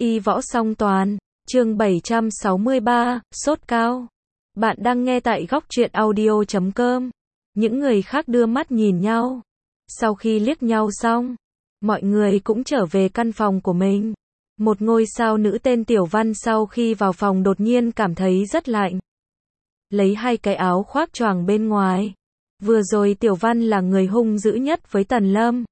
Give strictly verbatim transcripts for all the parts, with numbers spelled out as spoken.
Y võ song toàn, chương bảy trăm sáu mươi ba, sốt cao. Bạn đang nghe tại góc truyện audio chấm com. Những người khác đưa mắt nhìn nhau. Sau khi liếc nhau xong, mọi người cũng trở về căn phòng của mình. Một ngôi sao nữ tên Tiểu Văn sau khi vào phòng đột nhiên cảm thấy rất lạnh. Lấy hai cái áo khoác choàng bên ngoài. Vừa rồi Tiểu Văn là người hung dữ nhất với Tần Lâm.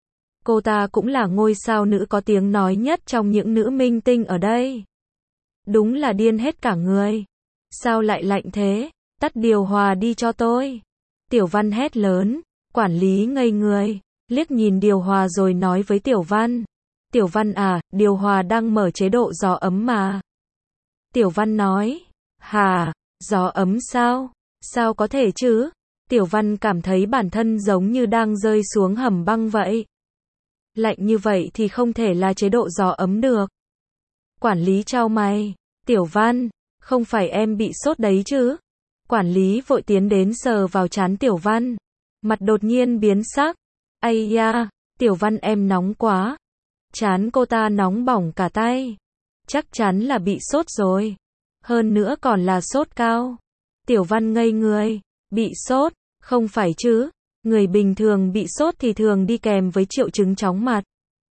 Cô ta cũng là ngôi sao nữ có tiếng nói nhất trong những nữ minh tinh ở đây. Đúng là điên hết cả người. Sao lại lạnh thế? Tắt điều hòa đi cho tôi. Tiểu Văn hét lớn. Quản lý ngây người, liếc nhìn điều hòa rồi nói với Tiểu Văn. Tiểu Văn à, điều hòa đang mở chế độ gió ấm mà. Tiểu Văn nói. Hà, gió ấm sao? Sao có thể chứ? Tiểu Văn cảm thấy bản thân giống như đang rơi xuống hầm băng vậy. Lạnh như vậy thì không thể là chế độ gió ấm được. Quản lý chau mày. Tiểu Văn, không phải em bị sốt đấy chứ? Quản lý vội tiến đến sờ vào trán Tiểu Văn. Mặt đột nhiên biến sắc. Ây da, Tiểu Văn em nóng quá. Trán cô ta nóng bỏng cả tay. Chắc chắn là bị sốt rồi. Hơn nữa còn là sốt cao. Tiểu Văn ngây người. Bị sốt? Không phải chứ. Người bình thường bị sốt thì thường đi kèm với triệu chứng chóng mặt.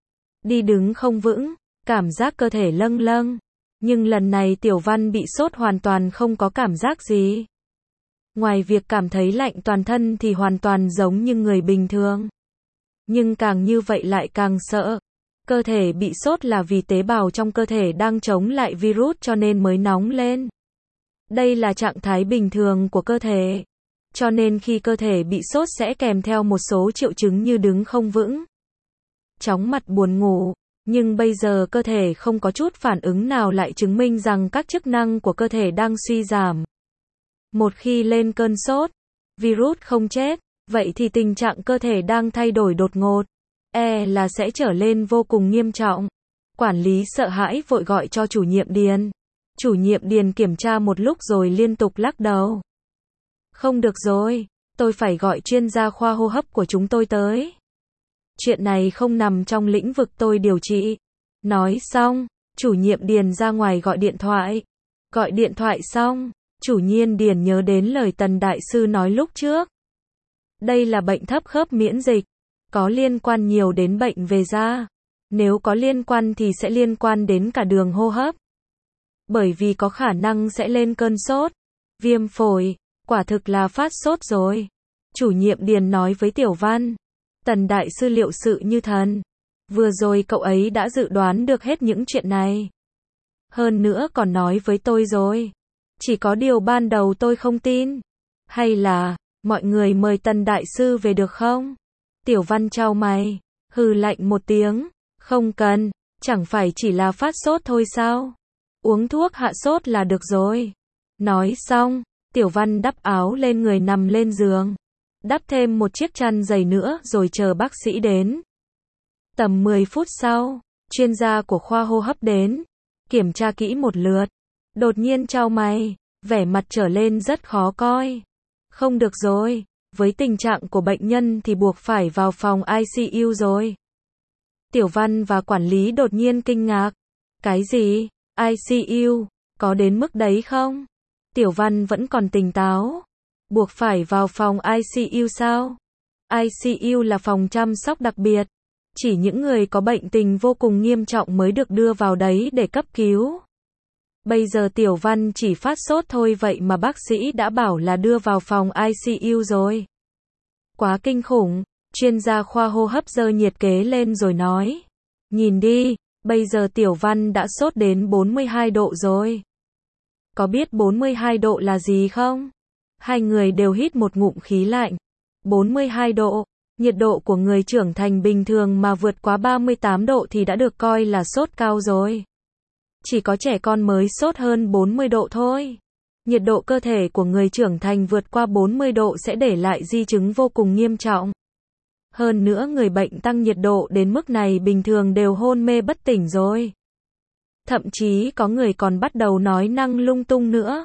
Đi đứng không vững, cảm giác cơ thể lâng lâng. Nhưng lần này Tiểu Văn bị sốt hoàn toàn không có cảm giác gì. Ngoài việc cảm thấy lạnh toàn thân thì hoàn toàn giống như người bình thường. Nhưng càng như vậy lại càng sợ. Cơ thể bị sốt là vì tế bào trong cơ thể đang chống lại virus cho nên mới nóng lên. Đây là trạng thái bình thường của cơ thể. Cho nên khi cơ thể bị sốt sẽ kèm theo một số triệu chứng như đứng không vững, chóng mặt, buồn ngủ. Nhưng bây giờ cơ thể không có chút phản ứng nào lại chứng minh rằng các chức năng của cơ thể đang suy giảm. Một khi lên cơn sốt, virus không chết, vậy thì tình trạng cơ thể đang thay đổi đột ngột, e là sẽ trở lên vô cùng nghiêm trọng. Quản lý sợ hãi vội gọi cho chủ nhiệm Điền. Chủ nhiệm Điền kiểm tra một lúc rồi liên tục lắc đầu. Không được rồi, tôi phải gọi chuyên gia khoa hô hấp của chúng tôi tới. Chuyện này không nằm trong lĩnh vực tôi điều trị. Nói xong, chủ nhiệm Điền ra ngoài gọi điện thoại. Gọi điện thoại xong, chủ nhiệm Điền nhớ đến lời Tần Đại Sư nói lúc trước. Đây là bệnh thấp khớp miễn dịch, có liên quan nhiều đến bệnh về da. Nếu có liên quan thì sẽ liên quan đến cả đường hô hấp. Bởi vì có khả năng sẽ lên cơn sốt, viêm phổi, quả thực là phát sốt rồi. Chủ nhiệm Điền nói với Tiểu Văn. Tần Đại Sư liệu sự như thần. Vừa rồi cậu ấy đã dự đoán được hết những chuyện này. Hơn nữa còn nói với tôi rồi. Chỉ có điều ban đầu tôi không tin. Hay là, mọi người mời Tần Đại Sư về được không? Tiểu Văn chau mày, hừ lạnh một tiếng. Không cần, chẳng phải chỉ là phát sốt thôi sao? Uống thuốc hạ sốt là được rồi. Nói xong, Tiểu Văn đắp áo lên người nằm lên giường. Đắp thêm một chiếc chăn dày nữa rồi chờ bác sĩ đến. Tầm mười phút sau, chuyên gia của khoa hô hấp đến. Kiểm tra kỹ một lượt. Đột nhiên chau mày, vẻ mặt trở lên rất khó coi. Không được rồi, với tình trạng của bệnh nhân thì buộc phải vào phòng i xê u rồi. Tiểu Văn và quản lý đột nhiên kinh ngạc. Cái gì? i xê u? Có đến mức đấy không? Tiểu Văn vẫn còn tỉnh táo. Buộc phải vào phòng i xê u sao? i xê u là phòng chăm sóc đặc biệt. Chỉ những người có bệnh tình vô cùng nghiêm trọng mới được đưa vào đấy để cấp cứu. Bây giờ Tiểu Văn chỉ phát sốt thôi vậy mà bác sĩ đã bảo là đưa vào phòng i xê u rồi. Quá kinh khủng. Chuyên gia khoa hô hấp giơ nhiệt kế lên rồi nói. Nhìn đi, bây giờ Tiểu Văn đã sốt đến bốn mươi hai độ rồi. Có biết bốn mươi hai độ là gì không? Hai người đều hít một ngụm khí lạnh. bốn mươi hai độ, nhiệt độ của người trưởng thành bình thường mà vượt quá ba mươi tám độ thì đã được coi là sốt cao rồi. Chỉ có trẻ con mới sốt hơn bốn mươi độ thôi. Nhiệt độ cơ thể của người trưởng thành vượt qua bốn mươi độ sẽ để lại di chứng vô cùng nghiêm trọng. Hơn nữa người bệnh tăng nhiệt độ đến mức này bình thường đều hôn mê bất tỉnh rồi. Thậm chí có người còn bắt đầu nói năng lung tung nữa.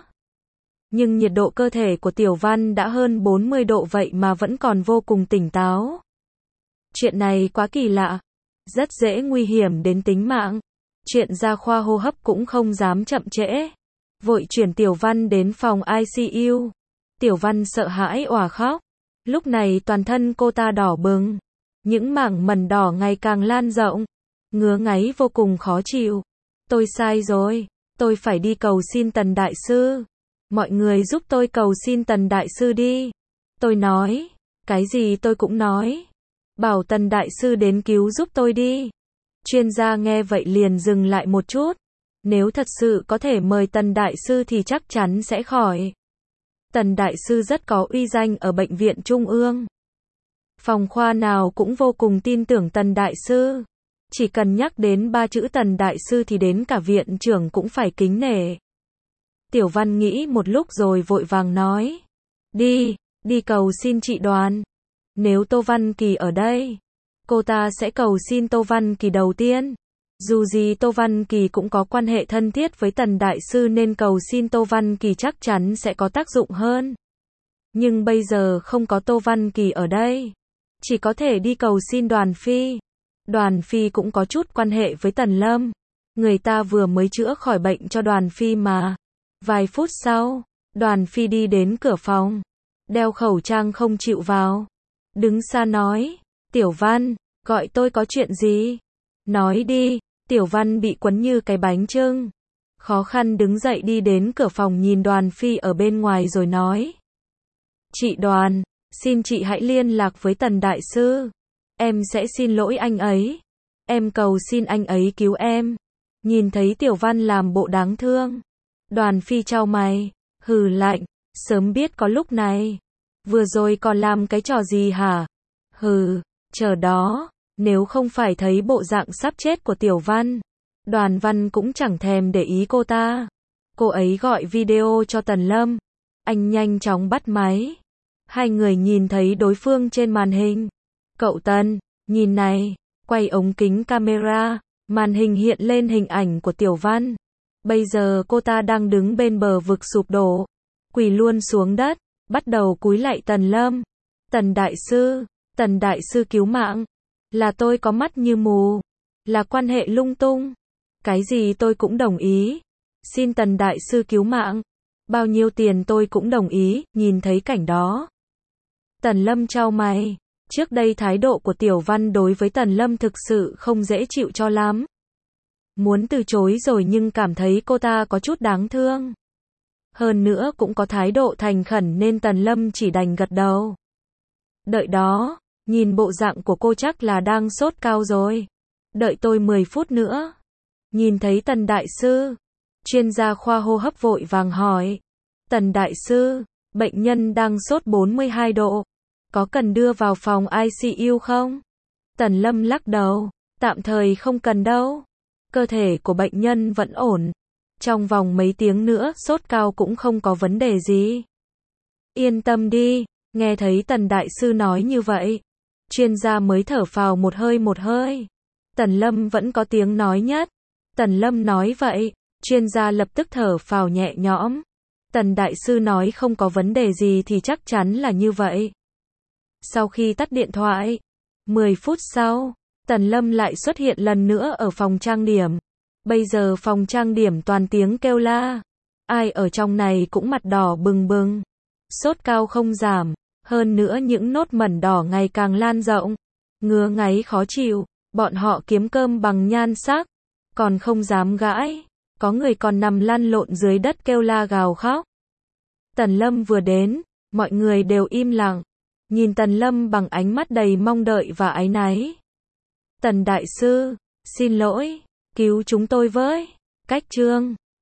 Nhưng nhiệt độ cơ thể của Tiểu Văn đã hơn bốn mươi độ vậy mà vẫn còn vô cùng tỉnh táo. Chuyện này quá kỳ lạ. Rất dễ nguy hiểm đến tính mạng. Chuyện gia khoa hô hấp cũng không dám chậm trễ. Vội chuyển Tiểu Văn đến phòng i xê u. Tiểu Văn sợ hãi òa khóc. Lúc này toàn thân cô ta đỏ bừng. Những mảng mẩn đỏ ngày càng lan rộng. Ngứa ngáy vô cùng khó chịu. Tôi sai rồi. Tôi phải đi cầu xin Tần Đại Sư. Mọi người giúp tôi cầu xin Tần Đại Sư đi. Tôi nói. Cái gì tôi cũng nói. Bảo Tần Đại Sư đến cứu giúp tôi đi. Chuyên gia nghe vậy liền dừng lại một chút. Nếu thật sự có thể mời Tần Đại Sư thì chắc chắn sẽ khỏi. Tần Đại Sư rất có uy danh ở bệnh viện Trung ương. Phòng khoa nào cũng vô cùng tin tưởng Tần Đại Sư. Chỉ cần nhắc đến ba chữ Tần Đại Sư thì đến cả viện trưởng cũng phải kính nể. Tiểu Văn nghĩ một lúc rồi vội vàng nói. Đi, đi cầu xin chị Đoàn. Nếu Tô Văn Kỳ ở đây, cô ta sẽ cầu xin Tô Văn Kỳ đầu tiên. Dù gì Tô Văn Kỳ cũng có quan hệ thân thiết với Tần Đại Sư nên cầu xin Tô Văn Kỳ chắc chắn sẽ có tác dụng hơn. Nhưng bây giờ không có Tô Văn Kỳ ở đây. Chỉ có thể đi cầu xin Đoàn Phi. Đoàn Phi cũng có chút quan hệ với Tần Lâm. Người ta vừa mới chữa khỏi bệnh cho Đoàn Phi mà. Vài phút sau, Đoàn Phi đi đến cửa phòng. Đeo khẩu trang không chịu vào. Đứng xa nói. Tiểu Văn, gọi tôi có chuyện gì? Nói đi. Tiểu Văn bị quấn như cái bánh chưng. Khó khăn đứng dậy đi đến cửa phòng nhìn Đoàn Phi ở bên ngoài rồi nói. Chị Đoàn, xin chị hãy liên lạc với Tần Đại Sư. Em sẽ xin lỗi anh ấy. Em cầu xin anh ấy cứu em. Nhìn thấy Tiểu Văn làm bộ đáng thương. Đoàn Phi chau mày. Hừ lạnh. Sớm biết có lúc này. Vừa rồi còn làm cái trò gì hả? Hừ, chờ đó. Nếu không phải thấy bộ dạng sắp chết của Tiểu Văn, Đoàn Văn cũng chẳng thèm để ý cô ta. Cô ấy gọi video cho Tần Lâm. Anh nhanh chóng bắt máy. Hai người nhìn thấy đối phương trên màn hình. Cậu Tần, nhìn này. Quay ống kính camera. Màn hình hiện lên hình ảnh của Tiểu Văn. Bây giờ cô ta đang đứng bên bờ vực sụp đổ. Quỳ luôn xuống đất. Bắt đầu cúi lạy Tần Lâm. Tần Đại Sư, Tần Đại Sư cứu mạng. Là tôi có mắt như mù. Là quan hệ lung tung. Cái gì tôi cũng đồng ý. Xin Tần Đại Sư cứu mạng. Bao nhiêu tiền tôi cũng đồng ý. Nhìn thấy cảnh đó. Tần Lâm chau mày. Trước đây thái độ của Tiểu Văn đối với Tần Lâm thực sự không dễ chịu cho lắm. Muốn từ chối rồi nhưng cảm thấy cô ta có chút đáng thương. Hơn nữa cũng có thái độ thành khẩn nên Tần Lâm chỉ đành gật đầu. Đợi đó. Nhìn bộ dạng của cô chắc là đang sốt cao rồi. Đợi tôi mười phút nữa. Nhìn thấy Tần Đại Sư. Chuyên gia khoa hô hấp vội vàng hỏi. Tần Đại Sư, bệnh nhân đang sốt bốn mươi hai độ. Có cần đưa vào phòng i xê u không? Tần Lâm lắc đầu. Tạm thời không cần đâu. Cơ thể của bệnh nhân vẫn ổn. Trong vòng mấy tiếng nữa sốt cao cũng không có vấn đề gì. Yên tâm đi. Nghe thấy Tần Đại Sư nói như vậy. Chuyên gia mới thở phào một hơi một hơi. Tần Lâm vẫn có tiếng nói nhất. Tần Lâm nói vậy. Chuyên gia lập tức thở phào nhẹ nhõm. Tần Đại Sư nói không có vấn đề gì thì chắc chắn là như vậy. Sau khi tắt điện thoại. mười phút sau. Tần Lâm lại xuất hiện lần nữa ở phòng trang điểm. Bây giờ phòng trang điểm toàn tiếng kêu la. Ai ở trong này cũng mặt đỏ bừng bừng. Sốt cao không giảm. Hơn nữa những nốt mẩn đỏ ngày càng lan rộng. Ngứa ngáy khó chịu. Bọn họ kiếm cơm bằng nhan sắc. Còn không dám gãi. Có người còn nằm lăn lộn dưới đất kêu la gào khóc. Tần Lâm vừa đến. Mọi người đều im lặng. Nhìn Tần Lâm bằng ánh mắt đầy mong đợi và áy náy. Tần Đại Sư, xin lỗi. Cứu chúng tôi với. Cách chương